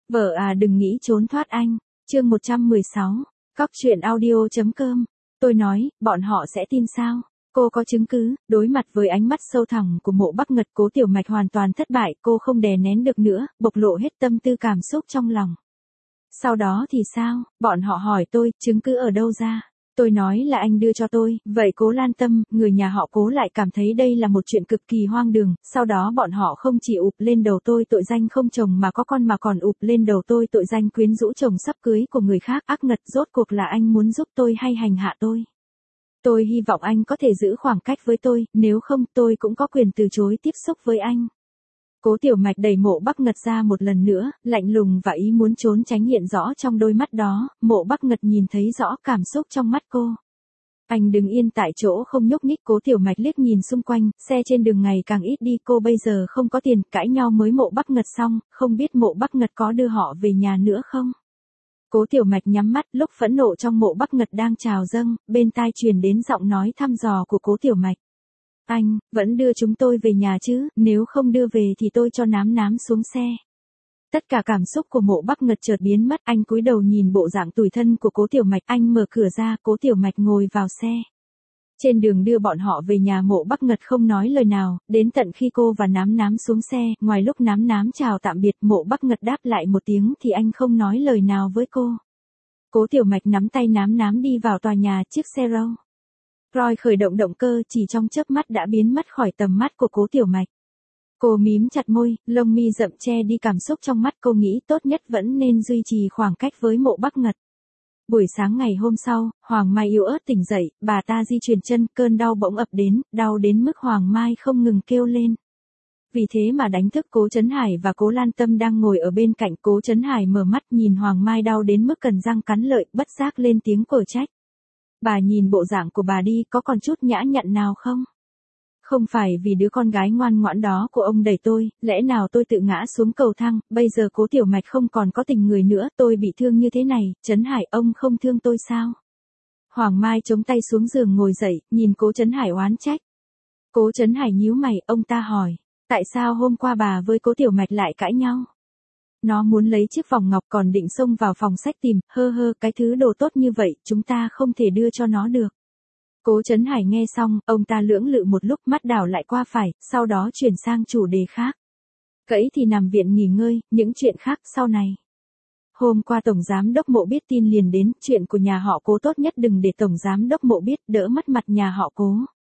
Vợ à đừng nghĩ trốn thoát anh. Chương 116. Cóc truyện audio.com. Tôi nói, bọn họ sẽ tin sao? Cô có chứng cứ? Đối mặt với ánh mắt sâu thẳm của Mộ Bắc Ngật, Cố Tiểu Mạch hoàn toàn thất bại, cô không đè nén được nữa, bộc lộ hết tâm tư cảm xúc trong lòng. Sau đó thì sao? Bọn họ hỏi tôi, chứng cứ ở đâu ra? Tôi nói là anh đưa cho tôi, vậy Cố Lan Tâm, người nhà họ Cố lại cảm thấy đây là một chuyện cực kỳ hoang đường, sau đó bọn họ không chỉ ụp lên đầu tôi tội danh không chồng mà có con mà còn ụp lên đầu tôi tội danh quyến rũ chồng sắp cưới của người khác. Ác Ngật, rốt cuộc là anh muốn giúp tôi hay hành hạ tôi? Tôi hy vọng anh có thể giữ khoảng cách với tôi, nếu không tôi cũng có quyền từ chối tiếp xúc với anh. Cố Tiểu Mạch đẩy Mộ Bắc Ngật ra một lần nữa, lạnh lùng và ý muốn trốn tránh hiện rõ trong đôi mắt đó. Mộ Bắc Ngật nhìn thấy rõ cảm xúc trong mắt cô. Anh đứng yên tại chỗ không nhúc nhích. Cố Tiểu Mạch liếc nhìn xung quanh, xe trên đường ngày càng ít đi, cô bây giờ không có tiền, cãi nhau mới Mộ Bắc Ngật xong, không biết Mộ Bắc Ngật có đưa họ về nhà nữa không? Cố Tiểu Mạch nhắm mắt, lúc phẫn nộ trong Mộ Bắc Ngật đang trào dâng, bên tai truyền đến giọng nói thăm dò của Cố Tiểu Mạch. Anh, vẫn đưa chúng tôi về nhà chứ, nếu không đưa về thì tôi cho nám xuống xe. Tất cả cảm xúc của Mộ Bắc Ngật chợt biến mất, anh cúi đầu nhìn bộ dạng tủi thân của Cố Tiểu Mạch, anh mở cửa ra, Cố Tiểu Mạch ngồi vào xe. Trên đường đưa bọn họ về nhà, Mộ Bắc Ngật không nói lời nào, đến tận khi cô và nám xuống xe, ngoài lúc nám chào tạm biệt, Mộ Bắc Ngật đáp lại một tiếng thì anh không nói lời nào với cô. Cố Tiểu Mạch nắm tay nám đi vào tòa nhà, chiếc xe Rolls Royce khởi động động cơ, chỉ trong chớp mắt đã biến mất khỏi tầm mắt của Cố Tiểu Mạch. Cô mím chặt môi, lông mi rậm che đi cảm xúc trong mắt, cô nghĩ tốt nhất vẫn nên duy trì khoảng cách với Mộ Bắc Ngật. Buổi sáng ngày hôm sau, Hoàng Mai yếu ớt tỉnh dậy, bà ta di chuyển chân, cơn đau bỗng ập đến, đau đến mức Hoàng Mai không ngừng kêu lên. Vì thế mà đánh thức Cố Trấn Hải và Cố Lan Tâm đang ngồi ở bên cạnh. Cố Trấn Hải mở mắt nhìn Hoàng Mai đau đến mức cần răng cắn lợi, bất giác lên tiếng quở trách. Bà nhìn bộ dạng của bà đi, có còn chút nhã nhặn nào không? Không phải vì đứa con gái ngoan ngoãn đó của ông đẩy tôi, lẽ nào tôi tự ngã xuống cầu thang, bây giờ Cố Tiểu Mạch không còn có tình người nữa, tôi bị thương như thế này, Trấn Hải ông không thương tôi sao? Hoàng Mai chống tay xuống giường ngồi dậy, nhìn Cố Trấn Hải oán trách. Cố Trấn Hải nhíu mày, ông ta hỏi, tại sao hôm qua bà với Cố Tiểu Mạch lại cãi nhau? Nó muốn lấy chiếc vòng ngọc còn định xông vào phòng sách tìm, cái thứ đồ tốt như vậy, chúng ta không thể đưa cho nó được. Cố Trấn Hải nghe xong, ông ta lưỡng lự một lúc, mắt đảo lại qua phải, sau đó chuyển sang chủ đề khác. Cẫy thì nằm viện nghỉ ngơi, những chuyện khác sau này. Hôm qua Tổng Giám Đốc Mộ biết tin liền đến, chuyện của nhà họ Cố tốt nhất đừng để Tổng Giám Đốc Mộ biết, đỡ mất mặt nhà họ Cố.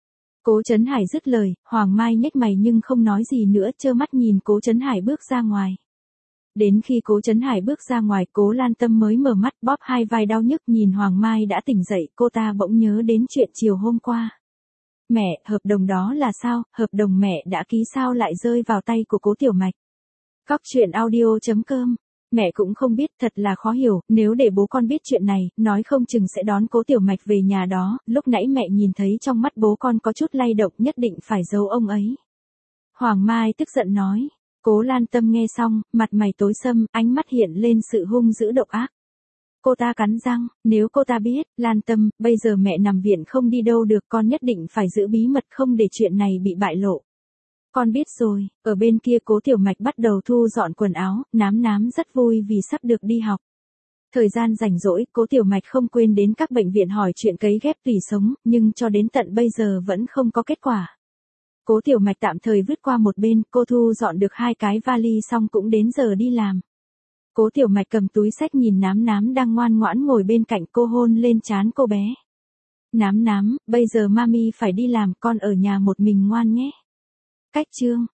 Cố Trấn Hải dứt lời, Hoàng Mai nhếch mày nhưng không nói gì nữa, trơ mắt nhìn Cố Trấn Hải bước ra ngoài. Đến khi Cố Trấn Hải bước ra ngoài, Cố Lan Tâm mới mở mắt, bóp hai vai đau nhức nhìn Hoàng Mai đã tỉnh dậy, cô ta bỗng nhớ đến chuyện chiều hôm qua. Mẹ, hợp đồng đó là sao, hợp đồng mẹ đã ký sao lại rơi vào tay của Cố Tiểu Mạch? Cóc truyện audio.com. Mẹ cũng không biết, thật là khó hiểu, nếu để bố con biết chuyện này, nói không chừng sẽ đón Cố Tiểu Mạch về nhà đó, lúc nãy mẹ nhìn thấy trong mắt bố con có chút lay động, nhất định phải giấu ông ấy. Hoàng Mai tức giận nói. Cố Lan Tâm nghe xong, mặt mày tối sầm, ánh mắt hiện lên sự hung dữ độc ác. Cô ta cắn răng, nếu cô ta biết, Lan Tâm, bây giờ mẹ nằm viện không đi đâu được, con nhất định phải giữ bí mật không để chuyện này bị bại lộ. Con biết rồi. Ở bên kia Cố Tiểu Mạch bắt đầu thu dọn quần áo, nám rất vui vì sắp được đi học. Thời gian rảnh rỗi, Cố Tiểu Mạch không quên đến các bệnh viện hỏi chuyện cấy ghép tủy sống, nhưng cho đến tận bây giờ vẫn không có kết quả. Cố Tiểu Mạch tạm thời vứt qua một bên, cô thu dọn được 2 cái vali xong cũng đến giờ đi làm. Cố Tiểu Mạch cầm túi xách nhìn nám đang ngoan ngoãn ngồi bên cạnh, cô hôn lên trán cô bé. Nám, bây giờ mami phải đi làm, con ở nhà một mình ngoan nhé. Cách chương.